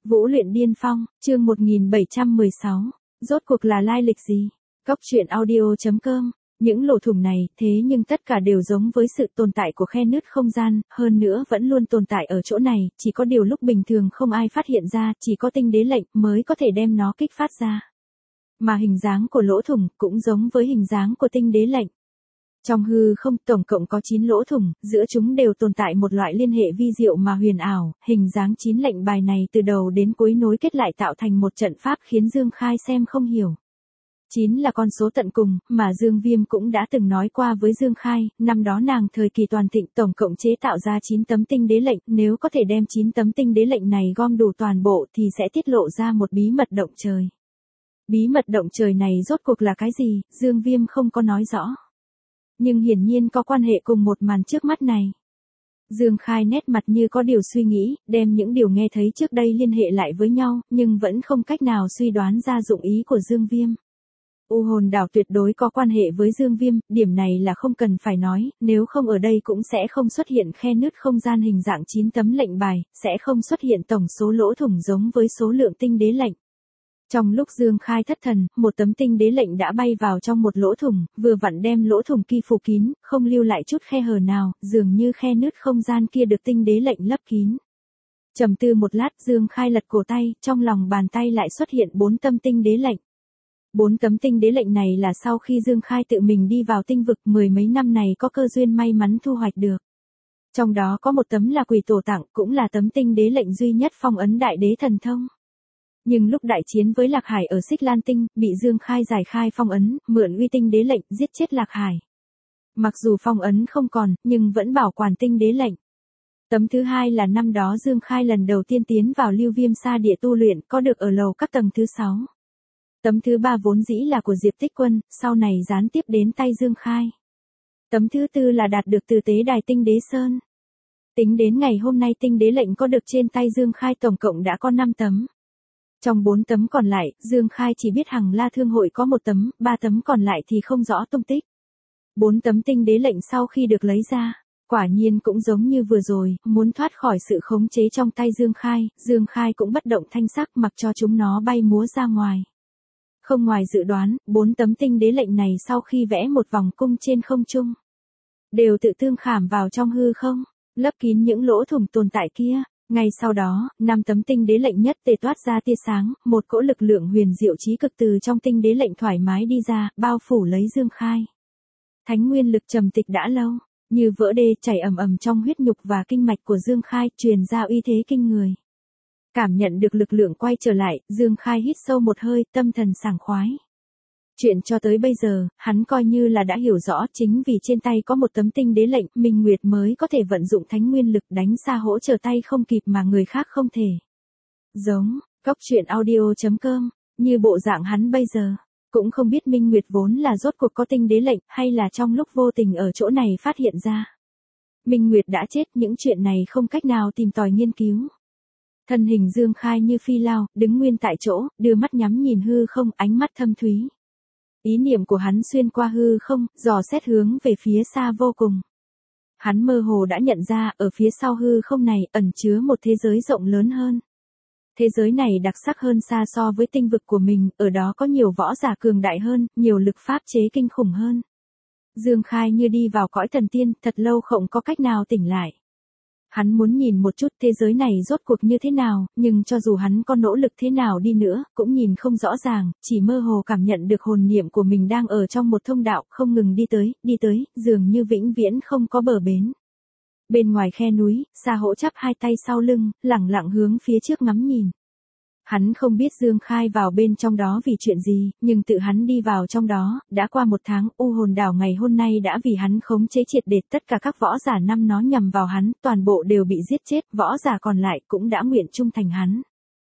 Vũ luyện điên phong, chương 1716. Rốt cuộc là lai lịch gì? Góc truyện audio.com. Những lỗ thủng này, thế nhưng tất cả đều giống với sự tồn tại của khe nứt không gian, hơn nữa vẫn luôn tồn tại ở chỗ này, chỉ có điều lúc bình thường không ai phát hiện ra, chỉ có tinh đế lệnh mới có thể đem nó kích phát ra. Mà hình dáng của lỗ thủng cũng giống với hình dáng của tinh đế lệnh. Trong hư không tổng cộng có 9 lỗ thủng, giữa chúng đều tồn tại một loại liên hệ vi diệu mà huyền ảo, hình dáng 9 lệnh bài này từ đầu đến cuối nối kết lại tạo thành một trận pháp khiến Dương Khai xem không hiểu. 9 là con số tận cùng, mà Dương Viêm cũng đã từng nói qua với Dương Khai, năm đó nàng thời kỳ toàn thịnh tổng cộng chế tạo ra 9 tấm tinh đế lệnh, nếu có thể đem 9 tấm tinh đế lệnh này gom đủ toàn bộ thì sẽ tiết lộ ra một bí mật động trời. Bí mật động trời này rốt cuộc là cái gì, Dương Viêm không có nói rõ. Nhưng hiển nhiên có quan hệ cùng một màn trước mắt này. Dương Khai nét mặt như có điều suy nghĩ, đem những điều nghe thấy trước đây liên hệ lại với nhau, nhưng vẫn không cách nào suy đoán ra dụng ý của Dương Viêm. U hồn đảo tuyệt đối có quan hệ với Dương Viêm, điểm này là không cần phải nói, nếu không ở đây cũng sẽ không xuất hiện khe nứt không gian hình dạng 9 tấm lệnh bài, sẽ không xuất hiện tổng số lỗ thủng giống với số lượng tinh đế lệnh. Trong lúc Dương Khai thất thần, một tấm tinh đế lệnh đã bay vào trong một lỗ thủng, vừa vặn đem lỗ thủng kia phủ kín, không lưu lại chút khe hở nào, dường như khe nứt không gian kia được tinh đế lệnh lấp kín. Trầm tư một lát, Dương Khai lật cổ tay, trong lòng bàn tay lại xuất hiện 4 tấm tinh đế lệnh. 4 tấm tinh đế lệnh này là sau khi Dương Khai tự mình đi vào tinh vực mười mấy năm này có cơ duyên may mắn thu hoạch được. Trong đó có một tấm là quỷ tổ tặng, cũng là tấm tinh đế lệnh duy nhất phong ấn đại đế thần thông. Nhưng lúc đại chiến với Lạc Hải ở Xích Lan Tinh, bị Dương Khai giải khai phong ấn, mượn uy tinh đế lệnh, giết chết Lạc Hải. Mặc dù phong ấn không còn, nhưng vẫn bảo quản tinh đế lệnh. Tấm thứ hai là năm đó Dương Khai lần đầu tiên tiến vào Lưu Viêm Sa Địa tu luyện, có được ở lầu các tầng thứ 6. Tấm thứ ba vốn dĩ là của Diệp Tích Quân, sau này gián tiếp đến tay Dương Khai. Tấm thứ tư là đạt được từ tế đài tinh đế sơn. Tính đến ngày hôm nay tinh đế lệnh có được trên tay Dương Khai tổng cộng đã có 5 tấm. Trong 4 tấm còn lại, Dương Khai chỉ biết Hằng La Thương Hội có 1 tấm, 3 tấm còn lại thì không rõ tung tích. 4 tấm tinh đế lệnh sau khi được lấy ra, quả nhiên cũng giống như vừa rồi, muốn thoát khỏi sự khống chế trong tay Dương Khai cũng bất động thanh sắc mặc cho chúng nó bay múa ra ngoài. Không ngoài dự đoán, 4 tấm tinh đế lệnh này sau khi vẽ một vòng cung trên không trung, đều tự tương khảm vào trong hư không, lấp kín những lỗ thủng tồn tại kia. Ngay sau đó, 5 tấm tinh đế lệnh nhất tề toát ra tia sáng, một cỗ lực lượng huyền diệu chí cực từ trong tinh đế lệnh thoải mái đi ra, bao phủ lấy Dương Khai. Thánh nguyên lực trầm tịch đã lâu, như vỡ đê chảy ầm ầm trong huyết nhục và kinh mạch của Dương Khai, truyền ra uy thế kinh người. Cảm nhận được lực lượng quay trở lại, Dương Khai hít sâu một hơi, tâm thần sảng khoái. Chuyện cho tới bây giờ, hắn coi như là đã hiểu rõ, chính vì trên tay có một tấm tinh đế lệnh, Minh Nguyệt mới có thể vận dụng thánh nguyên lực đánh xa hỗ trợ tay không kịp mà người khác không thể. Giống, góc truyện audio.com, như bộ dạng hắn bây giờ, cũng không biết Minh Nguyệt vốn là rốt cuộc có tinh đế lệnh, hay là trong lúc vô tình ở chỗ này phát hiện ra. Minh Nguyệt đã chết, những chuyện này không cách nào tìm tòi nghiên cứu. Thân hình Dương Khai như phi lao, đứng nguyên tại chỗ, đưa mắt nhắm nhìn hư không, ánh mắt thâm thúy. Ý niệm của hắn xuyên qua hư không, dò xét hướng về phía xa vô cùng. Hắn mơ hồ đã nhận ra, ở phía sau hư không này, ẩn chứa một thế giới rộng lớn hơn. Thế giới này đặc sắc hơn xa so với tinh vực của mình, ở đó có nhiều võ giả cường đại hơn, nhiều lực pháp chế kinh khủng hơn. Dương Khai như đi vào cõi thần tiên, thật lâu không có cách nào tỉnh lại. Hắn muốn nhìn một chút thế giới này rốt cuộc như thế nào, nhưng cho dù hắn có nỗ lực thế nào đi nữa, cũng nhìn không rõ ràng, chỉ mơ hồ cảm nhận được hồn niệm của mình đang ở trong một thông đạo, không ngừng đi tới, dường như vĩnh viễn không có bờ bến. Bên ngoài khe núi, Sa Hỗ chắp hai tay sau lưng, lẳng lặng hướng phía trước ngắm nhìn. Hắn không biết Dương Khai vào bên trong đó vì chuyện gì, nhưng tự hắn đi vào trong đó, đã qua 1 tháng, U hồn đảo ngày hôm nay đã vì hắn khống chế triệt để, tất cả các võ giả năm nó nhằm vào hắn, toàn bộ đều bị giết chết, võ giả còn lại cũng đã nguyện trung thành hắn.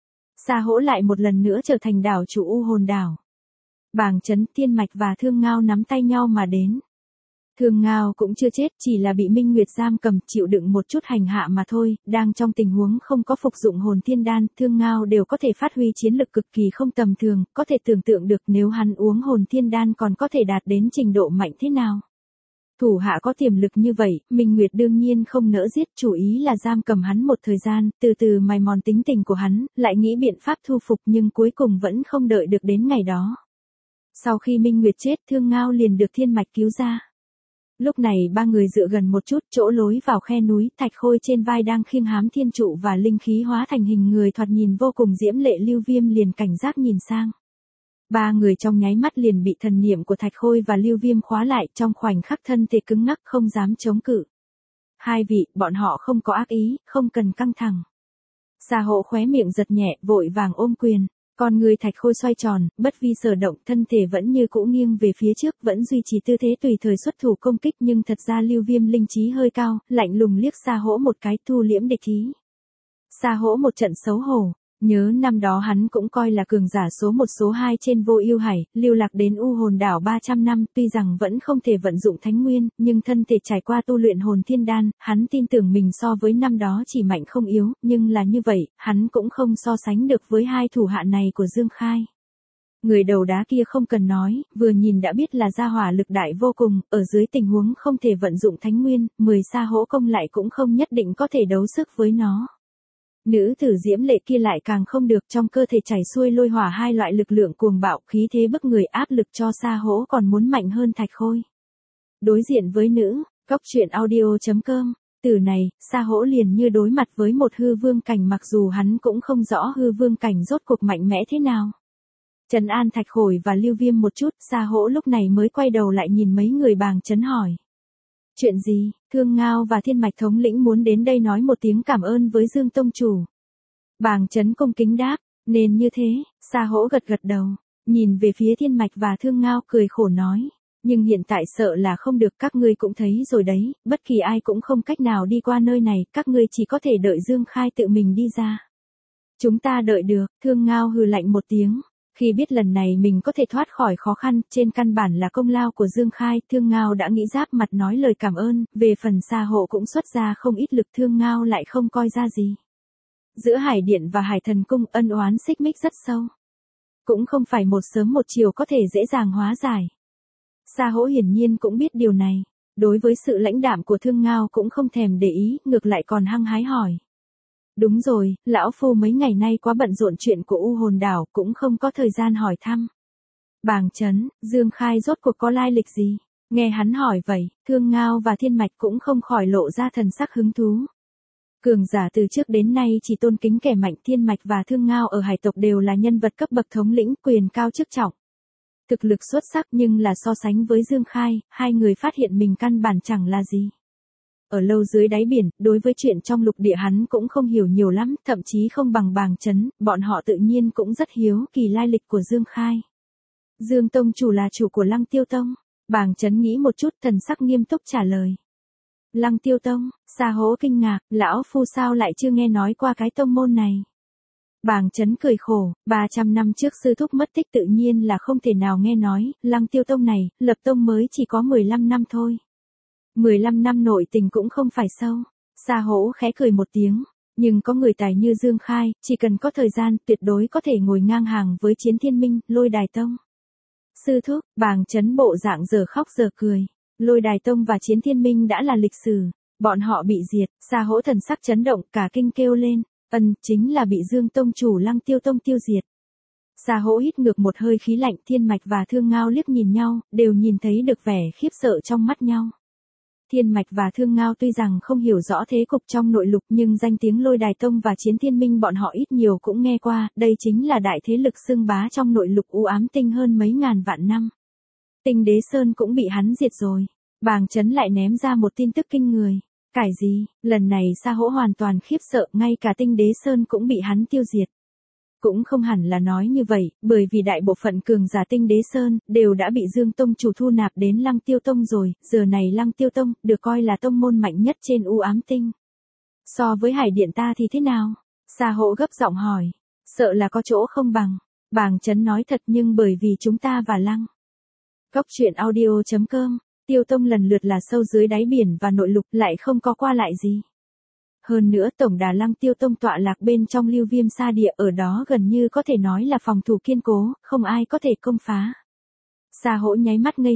Sa Hỗ lại một lần nữa trở thành đảo chủ U hồn đảo. Bàng Chấn, Thiên Mạch và Thương Ngao nắm tay nhau mà đến. Thương Ngao cũng chưa chết, chỉ là bị Minh Nguyệt giam cầm, chịu đựng một chút hành hạ mà thôi, đang trong tình huống không có phục dụng hồn thiên đan, Thương Ngao đều có thể phát huy chiến lực cực kỳ không tầm thường, có thể tưởng tượng được nếu hắn uống hồn thiên đan còn có thể đạt đến trình độ mạnh thế nào. Thủ hạ có tiềm lực như vậy, Minh Nguyệt đương nhiên không nỡ giết, chủ ý là giam cầm hắn một thời gian, từ từ mài mòn tính tình của hắn, lại nghĩ biện pháp thu phục nhưng cuối cùng vẫn không đợi được đến ngày đó. Sau khi Minh Nguyệt chết, Thương Ngao liền được Thiên Mạch cứu ra. Lúc này ba người dựa gần một chút, chỗ lối vào khe núi, Thạch Khôi trên vai đang khiêng hám thiên trụ và linh khí hóa thành hình người thoạt nhìn vô cùng diễm lệ. Lưu Viêm liền cảnh giác nhìn sang. Ba người trong nháy mắt liền bị thần niệm của Thạch Khôi và Lưu Viêm khóa lại, trong khoảnh khắc thân thể cứng ngắc không dám chống cự. Hai vị, bọn họ không có ác ý, không cần căng thẳng. Sa Hổ khóe miệng giật nhẹ, vội vàng ôm quyền. Con người Thạch Khôi xoay tròn, bất vi sở động, thân thể vẫn như cũ nghiêng về phía trước, vẫn duy trì tư thế tùy thời xuất thủ công kích, nhưng thật ra Lưu Viêm linh trí hơi cao, lạnh lùng liếc Sa Hổ một cái, thu liễm địch ý. Sa Hổ một trận xấu hổ, nhớ năm đó hắn cũng coi là cường giả số 1 số 2 trên Vô Ưu Hải, lưu lạc đến U Hồn Đảo 300 năm, tuy rằng vẫn không thể vận dụng Thánh Nguyên, nhưng thân thể trải qua tu luyện Hồn Thiên Đan, hắn tin tưởng mình so với năm đó chỉ mạnh không yếu, nhưng là như vậy, hắn cũng không so sánh được với hai thủ hạ này của Dương Khai. Người đầu đá kia không cần nói, vừa nhìn đã biết là gia hỏa lực đại vô cùng, ở dưới tình huống không thể vận dụng Thánh Nguyên, 10 Sa Hổ công lại cũng không nhất định có thể đấu sức với nó. Nữ tử diễm lệ kia lại càng không được, trong cơ thể chảy xuôi lôi hỏa hai loại lực lượng cuồng bạo, khí thế bức người, áp lực cho Sa Hổ còn muốn mạnh hơn Thạch Khôi. Đối diện với nữ, Cốc Truyện Audio.com, từ này, Sa Hổ liền như đối mặt với một hư vương cảnh, mặc dù hắn cũng không rõ hư vương cảnh rốt cuộc mạnh mẽ thế nào. Trấn an Thạch Khôi và Lưu Viêm một chút, Sa Hổ lúc này mới quay đầu lại nhìn mấy người Bàng Trấn hỏi. Chuyện gì? Thương Ngao và Thiên Mạch thống lĩnh muốn đến đây nói một tiếng cảm ơn với Dương tông chủ. Bàng Trấn cung kính đáp, nên như thế. Sa Hổ gật gật đầu, nhìn về phía Thiên Mạch và Thương Ngao cười khổ nói, nhưng hiện tại sợ là không được, các ngươi cũng thấy rồi đấy, bất kỳ ai cũng không cách nào đi qua nơi này, các ngươi chỉ có thể đợi Dương Khai tự mình đi ra. Chúng ta đợi được. Thương Ngao hừ lạnh một tiếng. Khi biết lần này mình có thể thoát khỏi khó khăn, trên căn bản là công lao của Dương Khai, Thương Ngao đã nghĩ giáp mặt nói lời cảm ơn, về phần Sa Hổ cũng xuất ra không ít lực, Thương Ngao lại không coi ra gì. Giữa Hải Điện và Hải Thần Cung ân oán xích mích rất sâu. Cũng không phải một sớm một chiều có thể dễ dàng hóa giải. Sa Hổ hiển nhiên cũng biết điều này, đối với sự lãnh đạm của Thương Ngao cũng không thèm để ý, ngược lại còn hăng hái hỏi. Đúng rồi, lão phu mấy ngày nay quá bận rộn chuyện của U Hồn Đảo, cũng không có thời gian hỏi thăm. Bàng Trấn, Dương Khai rốt cuộc có lai lịch gì? Nghe hắn hỏi vậy, Thương Ngao và Thiên Mạch cũng không khỏi lộ ra thần sắc hứng thú. Cường giả từ trước đến nay chỉ tôn kính kẻ mạnh, Thiên Mạch và Thương Ngao ở hải tộc đều là nhân vật cấp bậc thống lĩnh, quyền cao chức trọng. Thực lực xuất sắc, nhưng là so sánh với Dương Khai, hai người phát hiện mình căn bản chẳng là gì. Ở lâu dưới đáy biển, đối với chuyện trong lục địa hắn cũng không hiểu nhiều lắm, thậm chí không bằng Bàng Trấn, bọn họ tự nhiên cũng rất hiếu kỳ lai lịch của Dương Khai. Dương tông chủ là chủ của Lăng Tiêu Tông. Bàng Trấn nghĩ một chút, thần sắc nghiêm túc trả lời. Lăng Tiêu Tông. Sa Hổ kinh ngạc, lão phu sao lại chưa nghe nói qua cái tông môn này. Bàng Trấn cười khổ, 300 năm trước sư thúc mất tích tự nhiên là không thể nào nghe nói, Lăng Tiêu Tông này, lập tông mới chỉ có 15 năm thôi. 15 năm nội tình cũng không phải sâu. Sa Hổ khẽ cười một tiếng, nhưng có người tài như Dương Khai, chỉ cần có thời gian, tuyệt đối có thể ngồi ngang hàng với Chiến Thiên Minh, Lôi Đài Tông. Sư thúc, Bàng Trấn bộ dạng giờ khóc giờ cười. Lôi Đài Tông và Chiến Thiên Minh đã là lịch sử, bọn họ bị diệt. Sa Hổ thần sắc chấn động, cả kinh kêu lên, chính là bị Dương tông chủ Lăng Tiêu Tông tiêu diệt. Sa Hổ hít ngược một hơi khí lạnh, Thiên Mạch và Thương Ngao liếc nhìn nhau, đều nhìn thấy được vẻ khiếp sợ trong mắt nhau. Thiên Mạch và Thương Ngao tuy rằng không hiểu rõ thế cục trong nội lục, nhưng danh tiếng Lôi Đài Tông và Chiến Thiên Minh bọn họ ít nhiều cũng nghe qua, đây chính là đại thế lực xưng bá trong nội lục u ám tinh hơn mấy ngàn vạn năm. Tinh Đế Sơn cũng bị hắn diệt rồi. Bàng Trấn lại ném ra một tin tức kinh người. Cải gì? Lần này Sa Hổ hoàn toàn khiếp sợ, ngay cả Tinh Đế Sơn cũng bị hắn tiêu diệt. Cũng không hẳn là nói như vậy, bởi vì đại bộ phận cường giả Tinh Đế Sơn đều đã bị Dương tông chủ thu nạp đến Lăng Tiêu Tông rồi, giờ này Lăng Tiêu Tông được coi là tông môn mạnh nhất trên u ám tinh. So với Hải Điện ta thì thế nào? Sa Hổ gấp giọng hỏi, sợ là có chỗ không bằng. Bàng Trấn nói thật, nhưng bởi vì chúng ta và Lăng Cốc Truyện Audio.com, Tiêu Tông lần lượt là sâu dưới đáy biển và nội lục, lại không có qua lại gì. Hơn nữa tổng đà Lăng Tiêu Tông tọa lạc bên trong Lưu Viêm Sa Địa, ở đó gần như có thể nói là phòng thủ kiên cố, không ai có thể công phá. Sa Hổ nháy mắt ngây ngốc,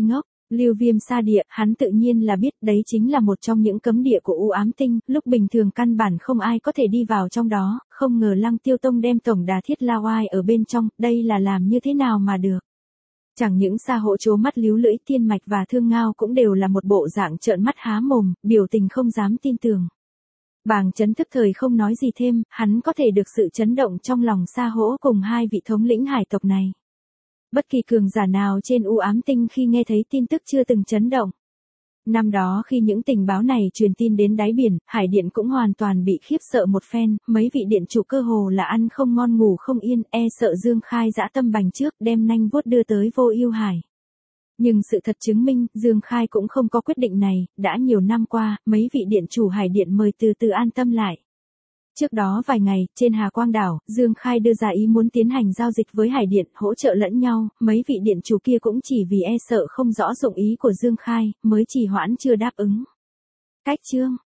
Lưu Viêm xa địa, hắn tự nhiên là biết đấy chính là một trong những cấm địa của U Ám Tinh, lúc bình thường căn bản không ai có thể đi vào trong đó, không ngờ Lăng Tiêu Tông đem tổng đà thiết la oai ở bên trong, đây là làm như thế nào mà được. Chẳng những Sa Hộ trố mắt líu lưỡi, Tiên Mạch và Thương Ngao cũng đều là một bộ dạng trợn mắt há mồm, biểu tình không dám tin tưởng. Bàng Chấn thức thời không nói gì thêm, hắn có thể được sự chấn động trong lòng Sa Hỗ cùng hai vị thống lĩnh hải tộc này. Bất kỳ cường giả nào trên U Ám Tinh khi nghe thấy tin tức chưa từng chấn động. Năm đó khi những tình báo này truyền tin đến đáy biển, Hải Điện cũng hoàn toàn bị khiếp sợ một phen, mấy vị điện chủ cơ hồ là ăn không ngon ngủ không yên, e sợ Dương Khai dã tâm bành trước đem nanh vuốt đưa tới Vô Ưu Hải. Nhưng sự thật chứng minh, Dương Khai cũng không có quyết định này, đã nhiều năm qua, mấy vị điện chủ Hải Điện mời từ từ an tâm lại. Trước đó vài ngày, trên Hà Quang Đảo, Dương Khai đưa ra ý muốn tiến hành giao dịch với Hải Điện, hỗ trợ lẫn nhau, mấy vị điện chủ kia cũng chỉ vì e sợ không rõ dụng ý của Dương Khai, mới trì hoãn chưa đáp ứng. Cách chương